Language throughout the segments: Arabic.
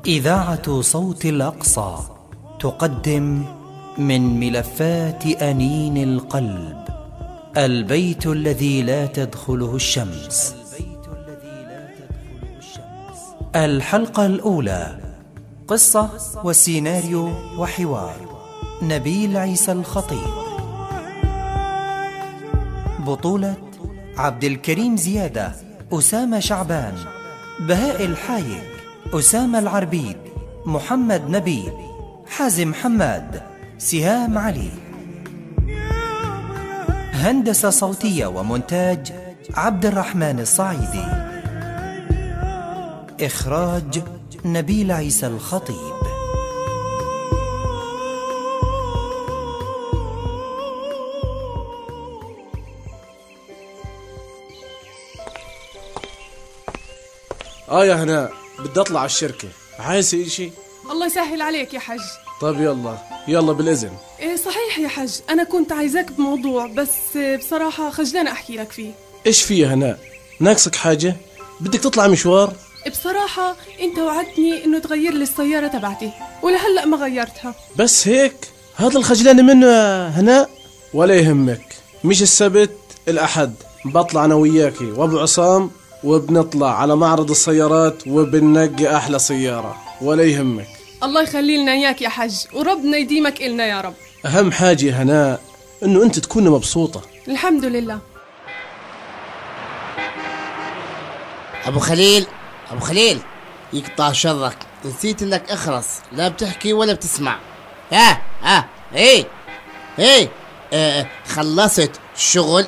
إذاعة صوت الأقصى تقدم من ملفات أنين القلب البيت الذي لا تدخله الشمس. الحلقة الأولى، قصة وسيناريو وحوار نبيل عيسى الخطيب. بطولة عبد الكريم زيادة، أسامة شعبان، بهاء الحايق، أسامة العربيد، محمد نبيل، حازم حماد، سهام علي. هندسة صوتية ومونتاج عبد الرحمن الصعيدي. إخراج نبيل عيسى الخطيب. يا هناء، بدي اطلع على الشركة، عايز شيء؟ الله يسهل عليك يا حج. طيب يلا بالإذن. إيه صحيح يا حج، أنا كنت عايزاك بموضوع بس بصراحة خجلانة أحكي لك فيه. إيش فيه يا هناء؟ ناقصك حاجة؟ بدك تطلع مشوار؟ بصراحة أنت وعدتني إنه تغير لي السيارة تبعتي ولهلأ ما غيرتها. بس هيك؟ هذا الخجلان منه يا هناء؟ ولا يهمك، مش السبت الأحد بطلع أنا وياكي وأبو عصام وبنطلع على معرض السيارات وبننقي أحلى سيارة، ولا يهمك. الله يخلي لنا إياك يا حج، وربنا يديمك إلنا يا رب. أهم حاجة يا هناء إنه أنت تكوني مبسوطة. الحمد لله. أبو خليل يقطع شرك، نسيت إنك أخرس، لا بتحكي ولا بتسمع. ايه خلصت الشغل؟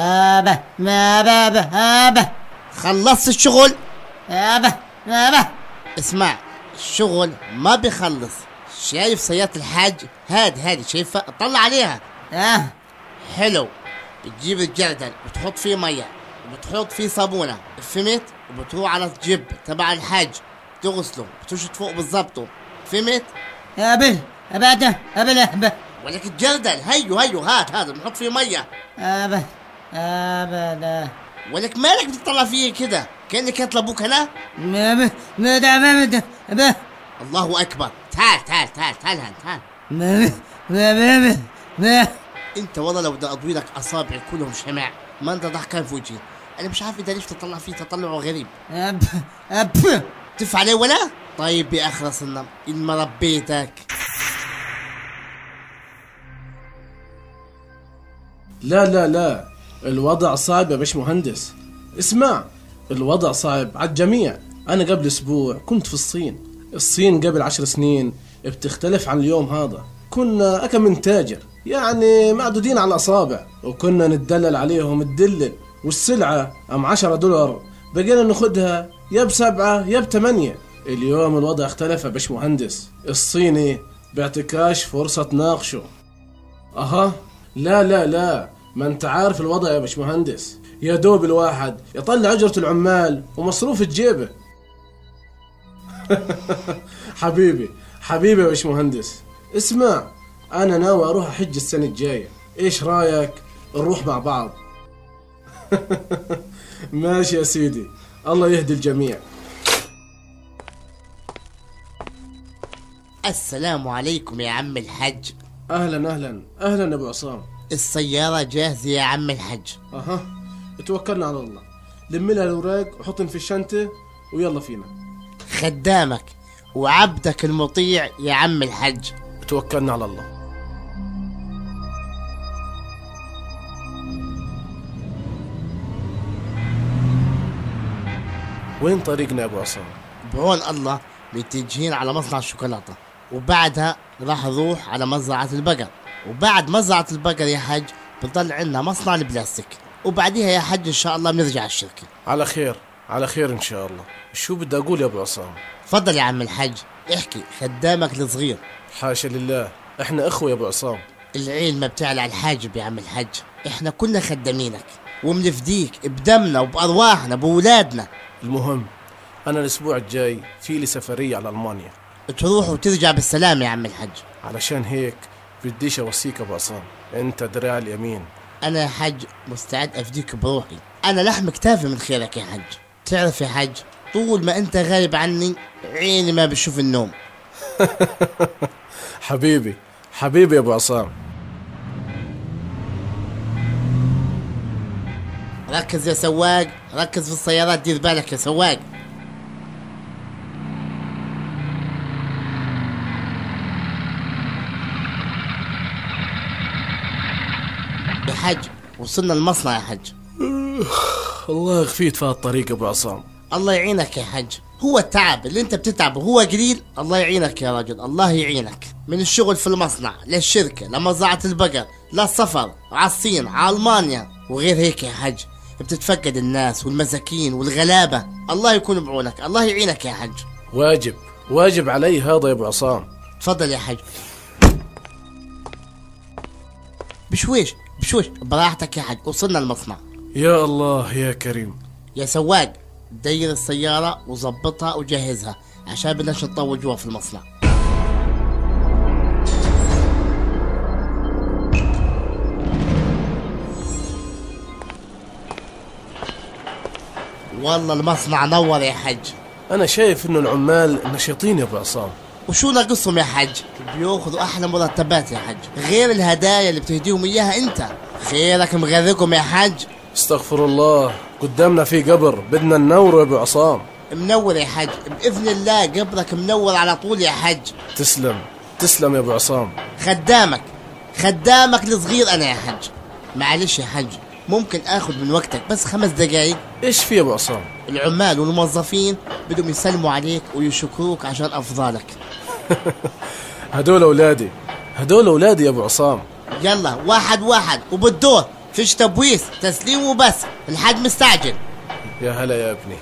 بابا خلصت الشغل؟ بابا اسمع، الشغل ما بيخلص. شايف سيارة الحاج هادي شايفها؟ اطلع عليها. حلو. بتجيب الجردل وتحط فيه مية وبتحط فيه صابونة، فهمت؟ وبتروح على الجيب تبع الحاج تغسله، بتشط فوق بالضبط، فهمت؟ أبل ولك الجردل هيو هات هذا بنحط فيه مية. أبدا ولك مالك بتطلع فيه كده كأنك يطلبوك هنا؟ الله أكبر. تعال. انت والله لو بدي اضوي لك اصابعي كلهم شمع ما انت ضحكان في وجهي. انا مش عارف اذا ليش تطلع فيه تطلع غريب. تف عليه ولا؟ طيب يا اخرس النم ان ما ربيتك. لا الوضع صعب يا باش مهندس. اسمع، الوضع صعب على الجميع. أنا قبل أسبوع كنت في الصين قبل 10 سنين بتختلف عن اليوم هذا. كنا أكم من تاجر، يعني معدودين على الأصابع، وكنا نتدلل عليهم الدلل، والسلعة أم $10 بقينا ناخدها يا ب7 يا ب8. اليوم الوضع اختلف يا باش مهندس. الصيني باعتكاش فرصة تناقشه. لا ما انت عارف الوضع يا باش مهندس، يا دوب الواحد يطلع أجرة العمال ومصروف الجيبه. حبيبي يا باش مهندس، اسمع، أنا ناوي أروح أحج السنة الجاية، إيش رأيك نروح مع بعض؟ ماشي يا سيدي، الله يهدي الجميع. السلام عليكم يا عم الحج. أهلا يا أبو عصام. السيارة جاهزة يا عم الحج. توكلنا على الله. لم لها الأوراق وحطن في الشنطة ويلا فينا. خدامك وعبدك المطيع يا عم الحج. توكلنا على الله. وين طريقنا يا أبو عصام؟ بعون الله متجهين على مصنع الشوكولاتة، وبعدها راح نروح على مزرعة البقر، وبعد مزرعة البقر يا حج بضل عندنا مصنع البلاستيك، وبعديها يا حج إن شاء الله بنرجع الشركة. على خير إن شاء الله. شو بدي أقول يا أبو عصام؟ تفضل يا عم الحج، احكي. خدامك الصغير. حاشا لله، إحنا إخوة يا أبو عصام. العين ما بتعلى على الحاجب يا عم الحج، إحنا كلنا خدامينك ومنفديك بدمنا وبأرواحنا بولادنا. المهم أنا الأسبوع الجاي في لي سفرية على ألمانيا، تروح وترجع بالسلام يا عم الحج. علشان هيك بديش أوصيك أبو عصام، أنت دراع اليمين. أنا يا حج مستعد أفديك بروحي، أنا لحم كتافي من خيرك يا حج. تعرف يا حج طول ما انت غايب عني عيني ما بشوف النوم. حبيبي حبيبي يا ابو عصام. ركز يا سواق، ركز في السيارات، دير بالك يا سواق. يا حج وصلنا المصنع يا حج. الله يخفيك في هالطريق يا ابو عصام. الله يعينك يا حج، هو التعب اللي انت بتتعبه هو قليل. الله يعينك يا رجل، الله يعينك. من الشغل في المصنع للشركة لمزرعة البقر للسفر على الصين على ألمانيا وغير هيك يا حج، بتتفقد الناس والمساكين والغلابة. الله يكون بعونك، الله يعينك يا حج. واجب علي هذا يا ابو عصام. تفضل يا حج. بشويش براحتك يا حج. وصلنا المصنع. يا الله يا كريم. يا سواق دير السيارة وظبطها وجهزها عشان بدناش نطول جوا في المصنع. والله المصنع نور يا حج. انا شايف انه العمال نشيطين يا ابو عصام. وشو ناقصهم يا حج؟ بياخذوا احلى مرتبات يا حج، غير الهدايا اللي بتهديهم اياها انت. خيرك مغرقهم يا حج. استغفر الله، قدامنا في قبر بدنا ننوره يا ابو عصام. منور يا حج، باذن الله قبرك منور على طول يا حج. تسلم يا ابو عصام. خدامك الصغير انا يا حج. معلش يا حج ممكن اخذ من وقتك بس 5 دقايق؟ ايش في يا ابو عصام؟ العمال والموظفين بدهم يسلموا عليك ويشكروك عشان افضالك. هدول اولادي يا ابو عصام. يلا واحد وبالدور، فيش تبويس، تسليم وبس، الحاج مستعجل. يا هلا يا ابني.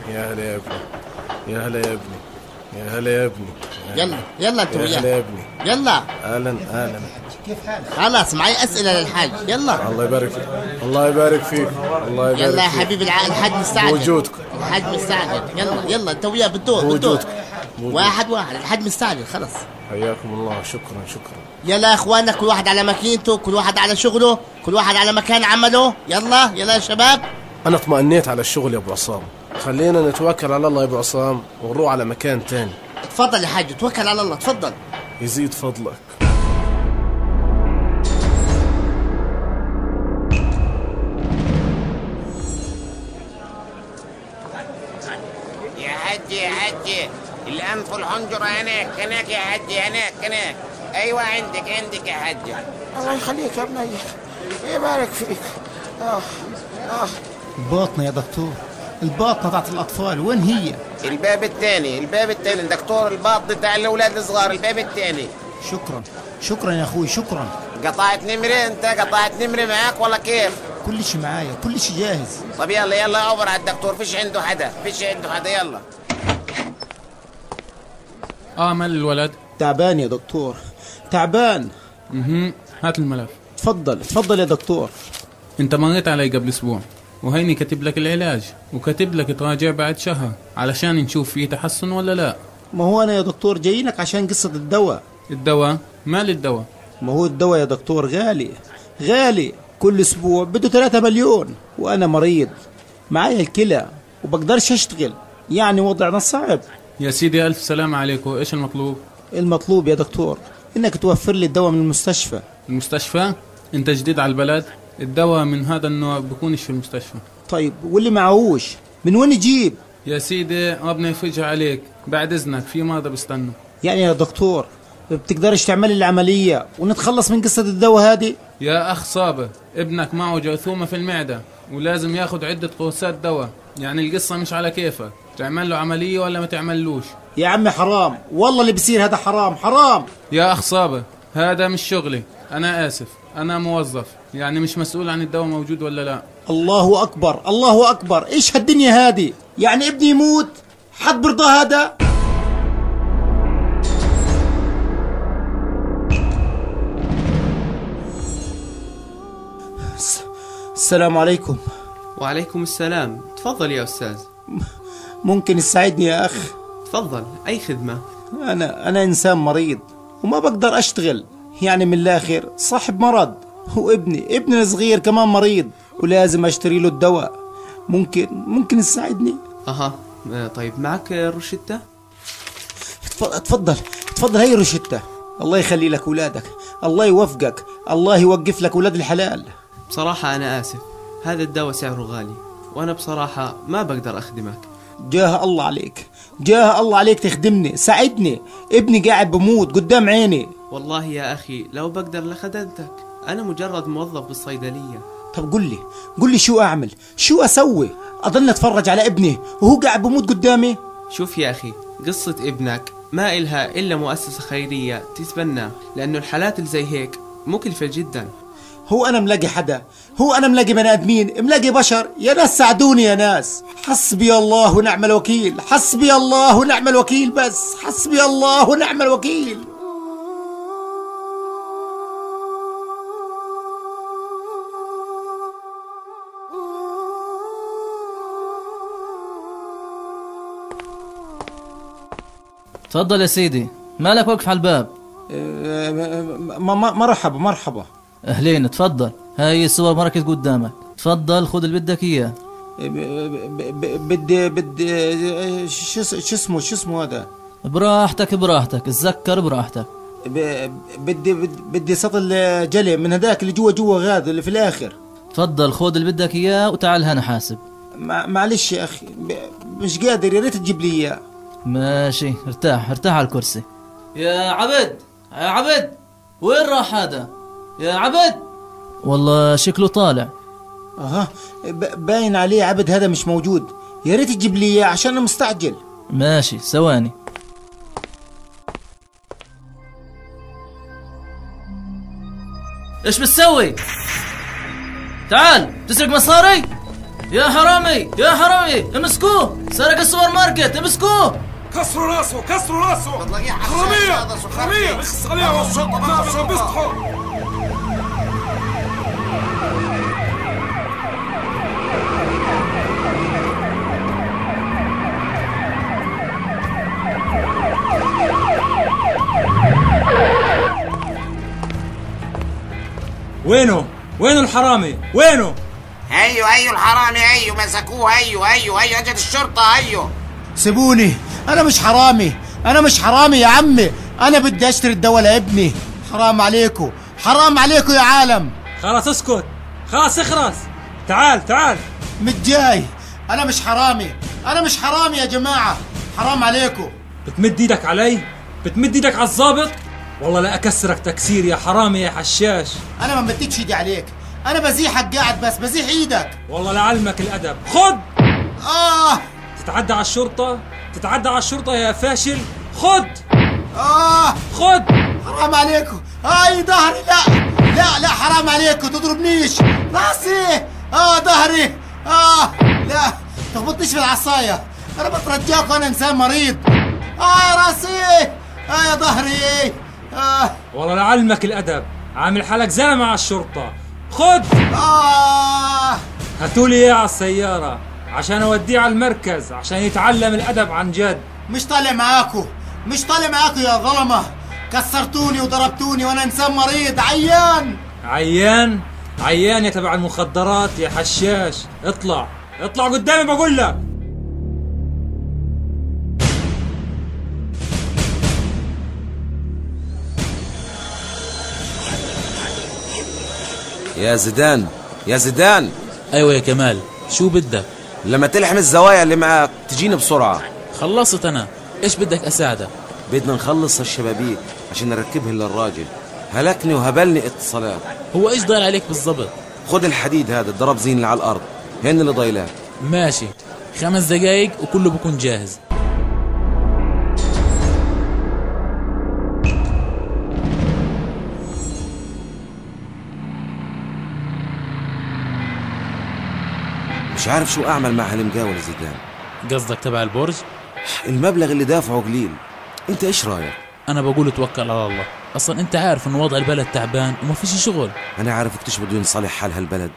يلا انت وياه. يا هلا يا ابني. يلا اهلا. كيف حالك؟ خلاص معي اسئله للحاج. يلا الله يبارك فيك. يلا يا حبيبي الحاج مستعجل. وجودك. الحاج مستعجل. يلا انت وياه بالدور. واحد الحاج مستعجل خلص. حياكم الله. شكرا. يلا يا اخوانا، كل واحد على ماكينته، كل واحد على شغله، كل واحد على مكان عمله. يلا يا شباب. انا اطمأنيت على الشغل يا ابو عصام، خلينا نتوكل على الله يا ابو عصام ونروح على مكان تاني. تفضل يا حاج، توكل على الله. تفضل. يزيد فضلك. يا حجي الأنف والحنجرة هناك يا حجي، هناك. أيوة عندك يا حجي. الله يخليك يا بني، يبارك فيك. الباطنة يا دكتور، الباطنة تاعت الأطفال وين هي؟ الباب الثاني دكتور، الباطن تاع الأولاد الصغار، الباب الثاني. شكرا يا أخوي، شكرا. قطعت نمرة معك ولا كيف؟ كل شي معايا، كل شي جاهز. طب يلا عبر على الدكتور، فيش عنده حدا. يلا. مال الولد؟ تعبان يا دكتور، تعبان. هات الملف. تفضل يا دكتور. انت مريت علي قبل اسبوع وهيني كاتب لك العلاج وكاتب لك تراجع بعد شهر علشان نشوف فيه تحسن ولا لا. ما هو انا يا دكتور جايينك عشان قصة الدواء. مال الدواء؟ ما هو الدواء يا دكتور غالي، كل اسبوع بده 3 مليون، وانا مريض معايا الكلى وبقدرش اشتغل، يعني وضعنا صعب. يا سيدي الف سلام عليك. وايش المطلوب؟ المطلوب يا دكتور انك توفر لي الدواء من المستشفى. انت جديد على البلد، الدواء من هذا النوع بكونش في المستشفى. طيب واللي معهوش من وين يجيب؟ يا سيدي ربنا يفرجها عليك، بعد اذنك في مرضى بيستنوا. يعني يا دكتور بتقدرش تعمل العملية ونتخلص من قصة الدواء هذه؟ يا اخ صابر، ابنك معه جرثومة في المعدة ولازم ياخد عدة قرصات دواء، يعني القصة مش على كيفك، تعمل له عملية ولا ما تعملوش. يا عمي حرام، والله اللي بيصير هذا حرام. يا اخ صابر هذا مش شغلي، انا اسف، انا موظف، يعني مش مسؤول عن الدواء موجود ولا لا. الله اكبر، ايش هالدنيا هذه؟ يعني ابني يموت حد برضى هذا؟ السلام عليكم. وعليكم السلام. تفضل يا أستاذ. ممكن تساعدني يا أخ؟ تفضل، أي خدمة. أنا إنسان مريض وما بقدر أشتغل، يعني من الآخر صاحب مرض، وابني الصغير كمان مريض ولازم أشتري له الدواء. ممكن تساعدني؟ طيب معك روشتة؟ تفضل تفضل، هي روشتة. الله يخلي لك أولادك، الله يوفقك، الله يوقف لك أولاد الحلال. بصراحة أنا آسف، هذا الدواء سعره غالي وأنا بصراحة ما بقدر أخدمك. جاه الله عليك، جاه الله عليك تخدمني، ساعدني، ابني قاعد بموت قدام عيني. والله يا أخي لو بقدر لخدمتك، أنا مجرد موظف بالصيدلية. طب قل لي شو أعمل، شو أسوي؟ أضل أتفرج على ابني وهو قاعد بموت قدامي؟ شوف يا أخي، قصة ابنك ما إلها إلا مؤسسة خيرية تتبناه، لأنه الحالات اللي زي هيك مكلفة جدا. هو أنا ملاقي حدا؟ هو أنا ملاقي بني آدمين؟ ملاقي بشر؟ يا ناس ساعدوني يا ناس. حسبي الله ونعم الوكيل، حسبي الله ونعم الوكيل، بس حسبي الله ونعم الوكيل. تفضل يا سيدي، مالك واقف على الباب؟ مرحبا مرحبا. اهلين، تفضل، هاي السوبر ماركت قدامك، تفضل خذ اللي بدك اياه. بدي شو اسمه هذا؟ براحتك اتذكر براحتك. بدي سطل جلي من هذاك اللي جوا غاد اللي في الاخر. تفضل خذ اللي بدك اياه وتعال هنا حاسب. معلش يا اخي مش قادر، يا ريت تجيب لي اياه. ماشي، ارتاح على الكرسي. يا عبد وين راح هذا؟ يا عبد والله شكله طالع. باين عليه عبد هذا مش موجود، يا ريت تجيب لي اياه عشان انا مستعجل. ماشي ثواني. ايش بتسوي؟ تعال تسرق مصاري؟ يا حرامي امسكوه، سرق السوبر ماركت، امسكوه. كسروا راسه حرامية اخص عليهم الشرطة بيصحوا. وينه الحرامي؟ وينه؟ ايوه الحرامي، مسكوه، ايوه اجت الشرطة، سيبوني، انا مش حرامي يا عمي، انا بدي اشتري الدواء لابني. حرام عليكم يا عالم. خلاص اسكت، خلاص اخرس، تعال. متجاي، انا مش حرامي يا جماعة، حرام عليكم. بتمد ايدك علي؟ بتمد ايدك على الضابط؟ والله لا اكسرك تكسير يا حرامي يا حشاش. انا ما مديتش ايدي عليك، انا بزيحك قاعد، بس بزيح ايدك. والله لعلمك الادب، خد. تتعدى على الشرطة يا فاشل، خد. خد. حرام عليكم، ظهري، لا حرام عليكم، تضربنيش، راسي، ظهري، لا تخبطنيش بالعصاية، انا بترجاك وانا انسان مريض. راسي، يا ظهري. والله لعلمك الادب، عامل حالك زلمة على الشرطة، خد. هاتولي اياه على السيارة عشان اوديه على المركز عشان يتعلم الادب عن جد. مش طالع معاكو يا ظلمة، كسرتوني وضربتوني وانا انسان مريض عيان يا تبع المخدرات يا حشاش. اطلع قدامي بقول لك. يا زيدان. ايوه يا كمال، شو بدك؟ لما تلحم الزوايا اللي معك تجيني بسرعة. خلصت انا، ايش بدك اساعدك؟ بدنا نخلص الشبابيك عشان نركبهن للراجل، هلكني وهبلني اتصالات. هو ايش ضايل عليك بالضبط؟ خد الحديد هذا الضرب زين اللي على الارض، هن اللي ضايلات. ماشي، 5 دقايق وكله بكون جاهز. مش عارف شو اعمل مع هالمقاول يا زيدان. قصدك تبع البرج؟ المبلغ اللي دافعه قليل، انت ايش رايك؟ انا بقول توكل على الله، اصلا انت عارف ان وضع البلد تعبان وما فيش شغل. انا عارف ايش بده ينصلح حال هالبلد.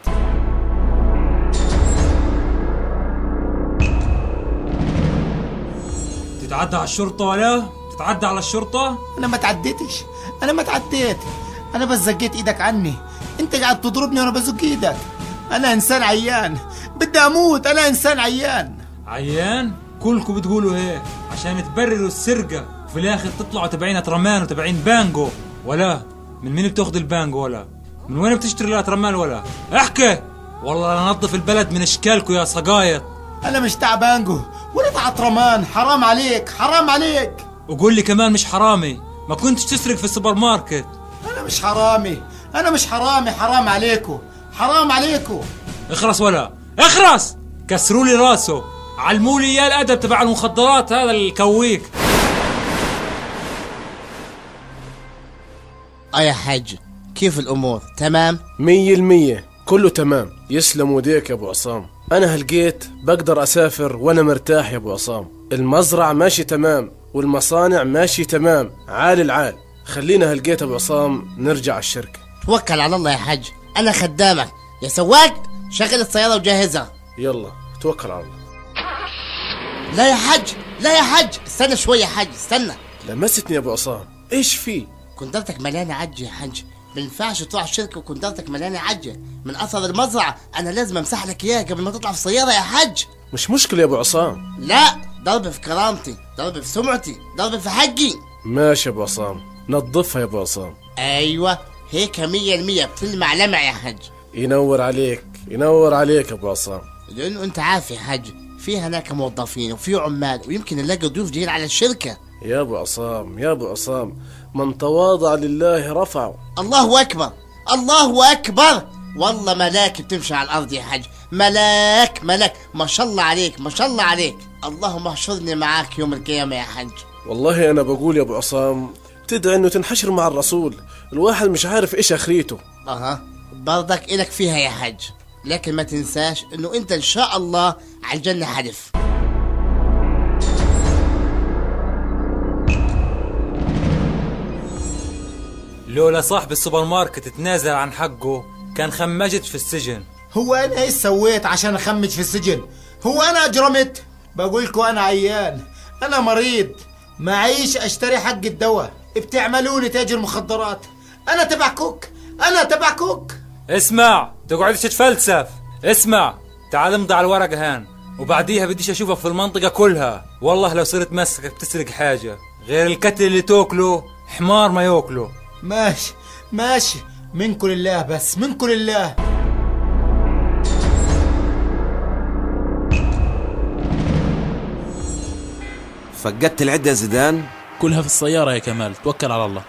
تتعدى على الشرطة ولا تتعدى على الشرطة؟ انا ما تعديت، انا بس زقيت ايدك عني، انت قاعد تضربني وانا بزق ايدك. انا انسان عيان، بدي اموت، انا انسان عيان. كلكم بتقولوا هيك عشان تبرروا السرقة وفي الآخر تطلعوا تبعين أترمان وتبعين بانجو. ولا من مين بتاخذ البانجو؟ ولا من وين بتشتري الأترمان؟ ولا احكي. والله لنظف البلد من اشكالكم يا صقايط. انا مش تاع بانجو ولا تاع أترمان، حرام عليك حرام عليك. وقول لي كمان مش حرامي، ما كنتش تسرق في السوبر ماركت. انا مش حرامي، انا مش حرامي، حرام عليكم حرام عليكم. اخرس ولا اخرس، كسروا لي راسه، علموا لي اياه الادب تبع المخدرات هذا الكويك. يا حاج كيف الامور؟ تمام 100%، كله تمام. يسلم وديك يا ابو عصام. انا هلقيت بقدر اسافر وانا مرتاح يا ابو عصام. المزرعة ماشي تمام والمصانع ماشي تمام، عال العال. خلينا هلقيت ابو عصام نرجع الشركة. توكل على الله يا حاج، انا خدامك. يا سواق شغل السيارة وجهزها. يلا توكل على الله. لا يا حاج لا يا حاج، استنى شوية يا حاج استنى. لمستني يا ابو عصام، ايش في؟ كندرتك مليانة عجة يا حاج، ما ينفعش تروح الشركة وكندرتك مليانة عجة من اثر المزرعة. انا لازم امسح لك اياها قبل ما تطلع في السيارة يا حاج. مش مشكلة يا ابو عصام. لا، ضرب في كرامتي، ضرب في سمعتي، ضرب في حقي. ماشي يا ابو عصام، نظفها يا ابو عصام. ايوه هيك 100% بتلمع لمع يا حاج. ينور عليك ينور عليك يا ابو عصام. لانه انت عارف يا حاج في هناك موظفين وفي عمال ويمكن نلاقي ضيوف جايين على الشركة. يا ابو عصام يا ابو عصام، من تواضع لله رفعه. الله اكبر الله اكبر. والله ملاك بتمشي على الارض يا حاج، ملاك ملاك، ما شاء الله عليك ما شاء الله عليك. اللهم احشرني معاك يوم القيامة يا حاج. والله انا بقول يا ابو عصام تدعي انه تنحشر مع الرسول، الواحد مش عارف ايش اخريته. برضك إلك فيها يا حج، لكن ما تنساش انه انت ان شاء الله على الجنة حلف. لولا صاحب السوبر ماركت تنازل عن حقه كان خمجت في السجن. هو انا ايش سويت عشان اخمج في السجن؟ هو انا اجرمت؟ بقولكم انا عيان، انا مريض، معيش اشتري حق الدواء، بتعملوني تاجر مخدرات. انا تبع كوك، انا تبع كوك. اسمع تقعدش تتفلسف، اسمع تعال امضي على الورق هان وبعديها بديش اشوفك في المنطقة كلها. والله لو صرت مسكك بتسرق حاجة غير الكتل اللي توكله حمار ما يوكله. ماشي ماشي، منكم لله، بس منكم لله. فقدت العدة يا زيدان؟ كلها في السيارة يا كمال، توكل على الله.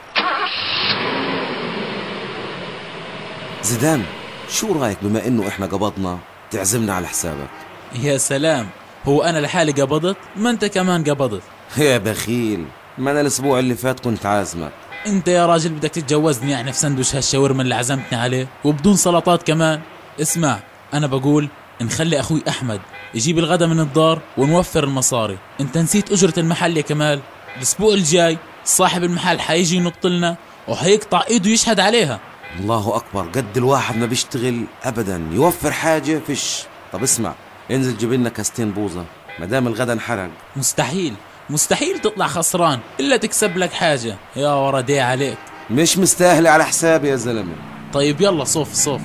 زيدان شو رايك بما انه احنا قبضنا تعزمنا على حسابك؟ يا سلام، هو انا لحالي قبضت؟ ما انت كمان قبضت. يا بخيل، ما انا الاسبوع اللي فات كنت عازمك. انت يا راجل بدك تتجوزني يعني في سندوش هالشاورما اللي عزمتني عليه وبدون سلطات كمان؟ اسمع انا بقول نخلي اخوي احمد يجيب الغدا من الدار ونوفر المصاري. انت نسيت اجرة المحل يا كمال، الاسبوع الجاي صاحب المحل حيجي ينط لنا وحيقطع ايده يشهد عليها. الله اكبر، قد الواحد ما بيشتغل ابدا يوفر حاجة فيش. طب اسمع، انزل جيب لنا كاستين بوظة مدام الغدا انحرق. مستحيل مستحيل تطلع خسران الا تكسب لك حاجة، يا وردي عليك. مش مستاهلة على حسابي يا زلمة. طيب يلا صوف صوف.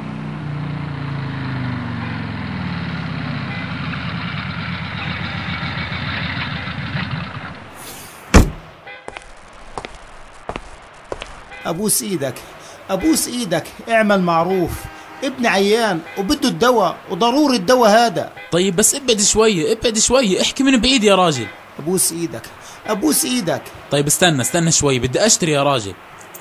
ابوس ايدك ابوس ايدك، اعمل معروف، ابني عيان وبده الدواء وضروري الدواء هذا. طيب بس ابعد شوية ابعد شوية، احكي من بعيد يا راجل. ابوس ايدك ابوس ايدك. طيب استنى شوي، بدي اشتري يا راجل.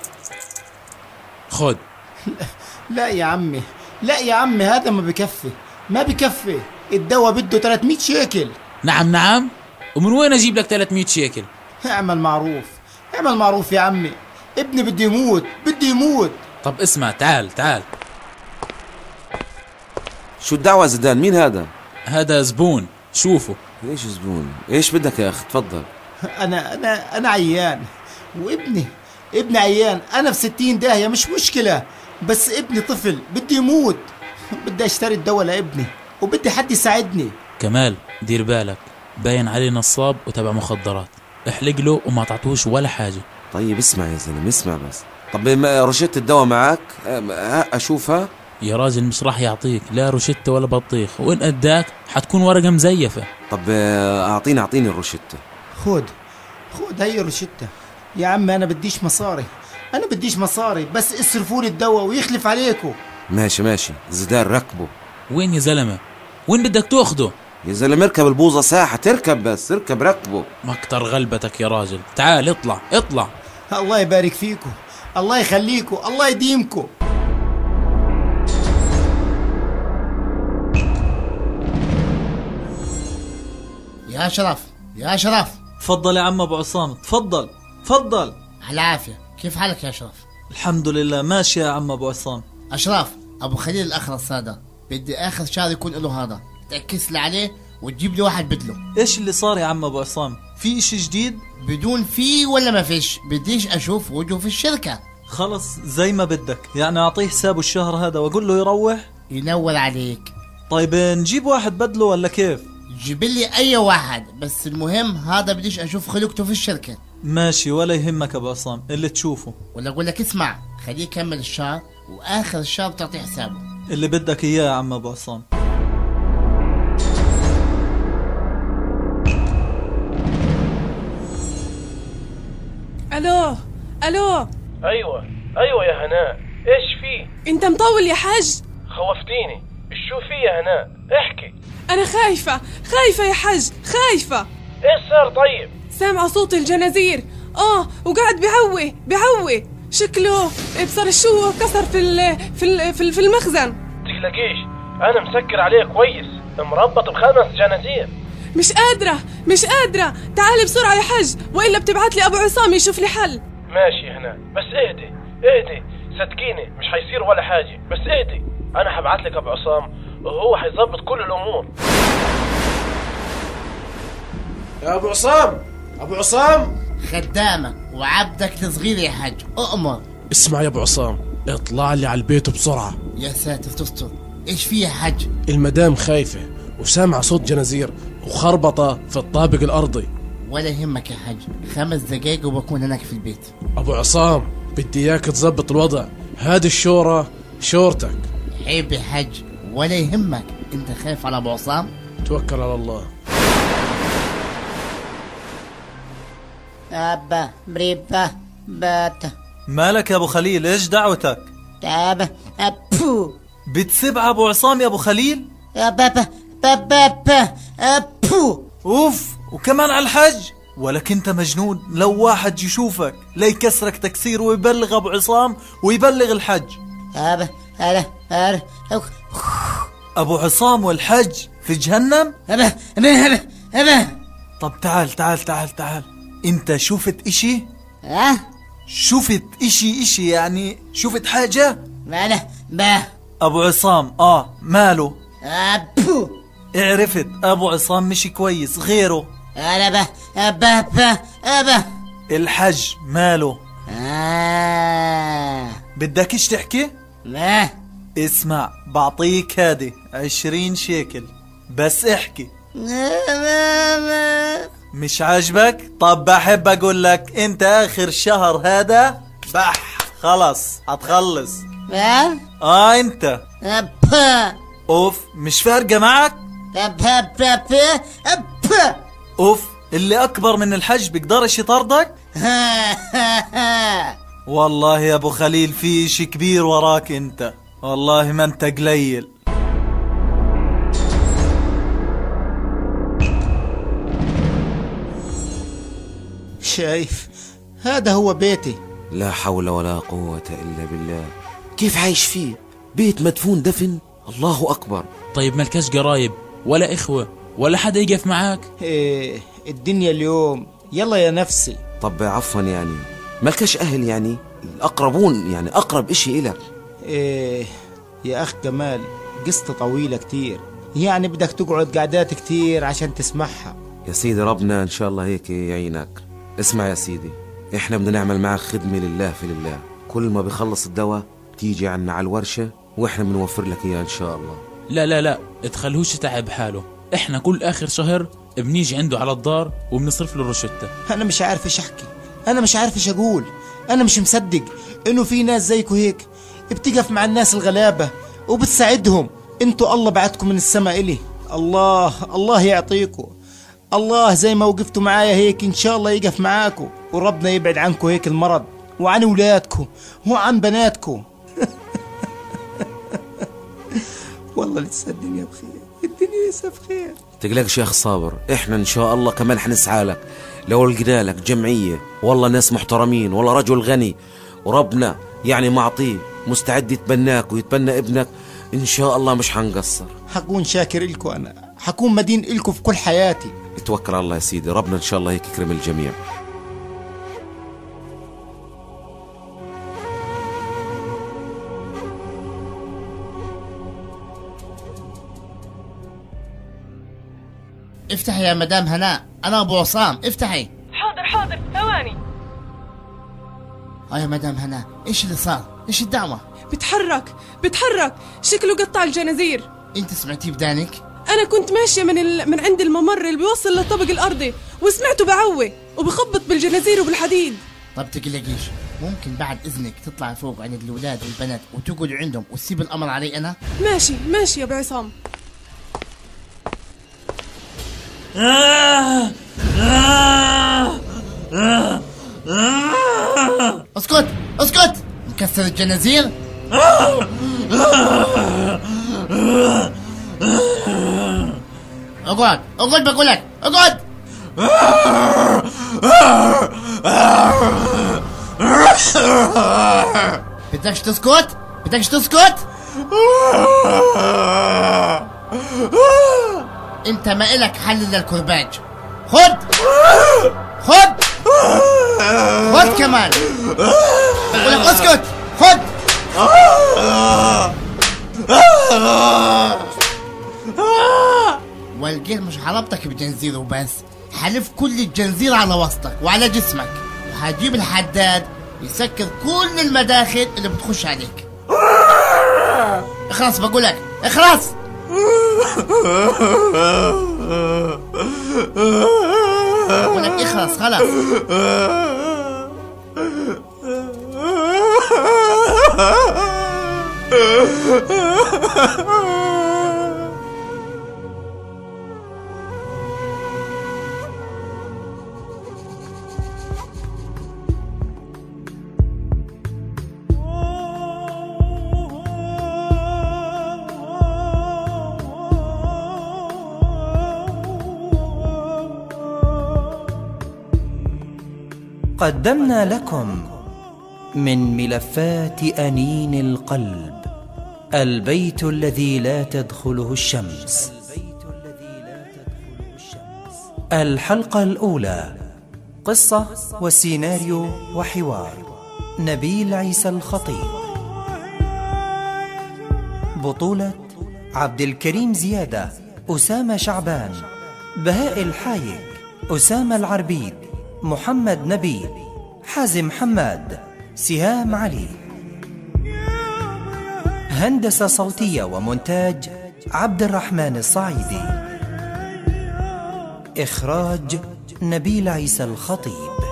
خد. لا يا عمي لا يا عمي، هذا ما بكفي ما بكفي، الدواء بده 300 شيكل. نعم، ومن وين اجيب لك 300 شيكل؟ اعمل معروف اعمل معروف يا عمي، ابني بده يموت بده يموت. طب اسمع، تعال. شو الدعوة زيدان؟ مين هذا؟ هذا زبون، شوفه. ايش زبون؟ ايش بدك يا اخي؟ تفضل. انا عيان وابني عيان، انا في 60 داهية، مش مشكلة، بس ابني طفل بده يموت، بدي اشتري الدواء لابني وبدي حد يساعدني. كمال دير بالك، باين عليه نصاب وتبع مخدرات، احلق له وما تعطوش ولا حاجة. طيب اسمع يا زلمة اسمع بس. طب رشدت الدواء معك؟ اشوفها. يا راجل مش راح يعطيك لا روشتة ولا بطيخ، وإن أداك حتكون ورقة مزيفة. طب أعطيني الروشتة. خد هي الروشتة يا عم. أنا بديش مصاري، بس اصرفوا لي الدواء ويخلف عليكم. ماشي زيدان ركبه. وين يا زلمة؟ وين بدك تاخده؟ يا زلمة اركب البوظة ساحة، تركب بس اركب ركبه. ما اكتر غلبتك يا راجل، تعال اطلع. الله يبارك فيكم، الله يخليكم، الله يديمكم. يا شرف تفضل يا عم ابو عصام، تفضل. على العافية. كيف حالك يا أشرف؟ الحمد لله ماشي يا عم ابو عصام. أشرف، أبو خليل الأخرس هذا بدي آخر شهر يكون له هذا، تعكس لي عليه وتجيب لي واحد بدله. ايش اللي صار يا عم ابو عصام؟ في اشي جديد؟ بدون في ولا ما فيش، بديش أشوف وجهه في الشركة. خلص زي ما بدك، يعني أعطيه حسابه الشهر هذا وأقول له يروح. ينور عليك. طيب نجيب واحد بدله ولا كيف؟ جيب لي أي واحد، بس المهم هذا بديش أشوف خلقته في الشركة. ماشي ولا يهمك أبو عصام، اللي تشوفه. ولا أقول لك اسمع، خليه يكمل الشهر وآخر الشهر تعطي حسابه. اللي بدك إياه يا عم أبو عصام. الو ايوه يا هناء، ايش في؟ انت مطول يا حاج. خوفتيني. شو في يا هناء؟ احكي. انا خايفة يا حاج، خايفة. ايش صار طيب؟ سامعة صوت الجنازير وقاعد بيعوي شكله ابصر شو كسر في المخزن. تقلقيش، انا مسكر عليه كويس، مربط ب5 جنازير. مش قادرة تعال بسرعة يا حاج، وإلا بتبعت لي أبو عصام يشوف لي حل. ماشي هنا، بس اهدي صدقيني مش حيصير ولا حاجة، بس اهدي. أنا حبعت لك أبو عصام وهو حيظبط كل الأمور. يا أبو عصام خدامك وعبدك الصغير يا حاج، أؤمر. اسمع يا أبو عصام، اطلع لي على البيت بسرعة. يا ساتر تستر، إيش فيه يا حاج؟ المدام خايفة وسامع صوت جنازير وخربطة في الطابق الأرضي. ولا يهمك يا حاج، 5 دقايق وبكون هناك في البيت. أبو عصام بدي إياك تظبط الوضع، هذه الشورة شورتك. عيب يا حاج، ولا يهمك. أنت خايف على أبو عصام؟ توكل على الله. أبا بريبا بات. مالك يا أبو خليل؟ إيش دعوتك؟ تابا أبو بتسب أبو عصام يا أبو خليل؟ يا بابا أبو. أوف، وكمان على الحج؟ ولك انت مجنون، لو واحد يشوفك لا يكسرك تكسير ويبلغ ابو عصام ويبلغ الحج. ابو عصام والحج في جهنم؟ طب تعال انت شفت اشي؟ شفت اشي يعني شفت حاجة؟ ابو عصام ماله؟ أبو عرفت ابو عصام مشي كويس، غيره أبا الحج ماله؟ بدك ايش تحكي؟ لا اسمع، بعطيك هادي 20 شيكل بس احكي. مش عاجبك؟ طب بحب اقول لك انت اخر شهر هذا خلص هتخلص. انت اوف، مش فارقة معك؟ اوف، اللي اكبر من الحج بيقدرش يطردك؟ والله يا ابو خليل في اشي كبير وراك انت، والله ما انت قليل. شايف، هذا هو بيتي. لا حول ولا قوة الا بالله. كيف عايش فيه؟ بيت مدفون دفن؟ الله اكبر. طيب مالكش قرايب ولا اخوة ولا حدا يقف معاك؟ الدنيا اليوم يلا يا نفسي. طب عفوا يعني مالكش اهل يعني الاقربون، يعني اقرب اشي الك؟ يا اخ جمال، قصة طويلة كتير، يعني بدك تقعد قعدات كتير عشان تسمعها. يا سيدي ربنا ان شاء الله هيك يعينك. اسمع يا سيدي، احنا بدنا نعمل معك خدمة لله في لله. كل ما بيخلص الدواء تيجي عنا على الورشة واحنا بنوفر لك اياه ان شاء الله. لا اتخلهوش يتعب حاله، احنا كل اخر شهر بنيجي عنده على الدار وبنصرف له الروشتة. انا مش عارف ايش احكي، انا مش عارف ايش اقول. انا مش مصدق انه في ناس زيكو هيك بتقف مع الناس الغلابة وبتساعدهم. انتوا الله بعتكم من السماء إلي. الله يعطيكم. الله زي ما وقفتوا معايا هيك إن شاء الله يقف معاكم، وربنا يبعد عنكم هيك المرض وعن أولادكم وعن بناتكم. والله لسه الدنيا بخير، الدنيا لسه بخير. تقلقش يا أخ صابر، إحنا إن شاء الله كمان حنسعى لك. لو لقينا لك جمعية والله ناس محترمين والله رجل غني وربنا يعني معطيه مستعد يتبناك ويتبنى ابنك، إن شاء الله مش حنقصر. حكون شاكر إلكم، أنا حكون مدين إلكم في كل حياتي. توكل على الله يا سيدي، ربنا إن شاء الله هيك يكرم الجميع. افتحي يا مدام هناء، أنا أبو عصام، افتحي. حاضر ثواني. يا مدام هناء، إيش اللي صار؟ إيش الدعوة؟ بتحرك شكله قطع الجنازير. أنت سمعتيه بدانك؟ أنا كنت ماشية من عند الممر اللي بيوصل للطابق الأرضي، وسمعته بعوي وبخبط بالجنازير وبالحديد. طب تقلقيش، ممكن بعد إذنك تطلع فوق عند الأولاد والبنات وتقعدوا عندهم وتسيب الأمر علي أنا؟ ماشي يا أبو عصام. اسكت مكسر الجنازير. اقعد بقول لك اقعد. بدكش تسكت؟ انت ما إلك حل للكرباج. خد كمان. بقول لك اسكت. خد. والجيل مش حلبتك بجنزير وبس، حلف كل الجنزير على وسطك وعلى جسمك، وهجيب الحداد يسكر كل المداخل اللي بتخش عليك. اخلص بقول لك اخلص. بقول لك اخلص خلاص. قدمنا لكم من ملفات أنين القلب البيت الذي لا تدخله الشمس، الحلقة الأولى. قصة وسيناريو وحوار نبيل عيسى الخطيب. بطولة عبد الكريم زيادة، أسامة شعبان، بهاء الحايق، أسامة العربيد، محمد نبيل، حازم حماد، سهام علي. هندسة صوتية ومونتاج عبد الرحمن الصعيدي. إخراج نبيل عيسى الخطيب.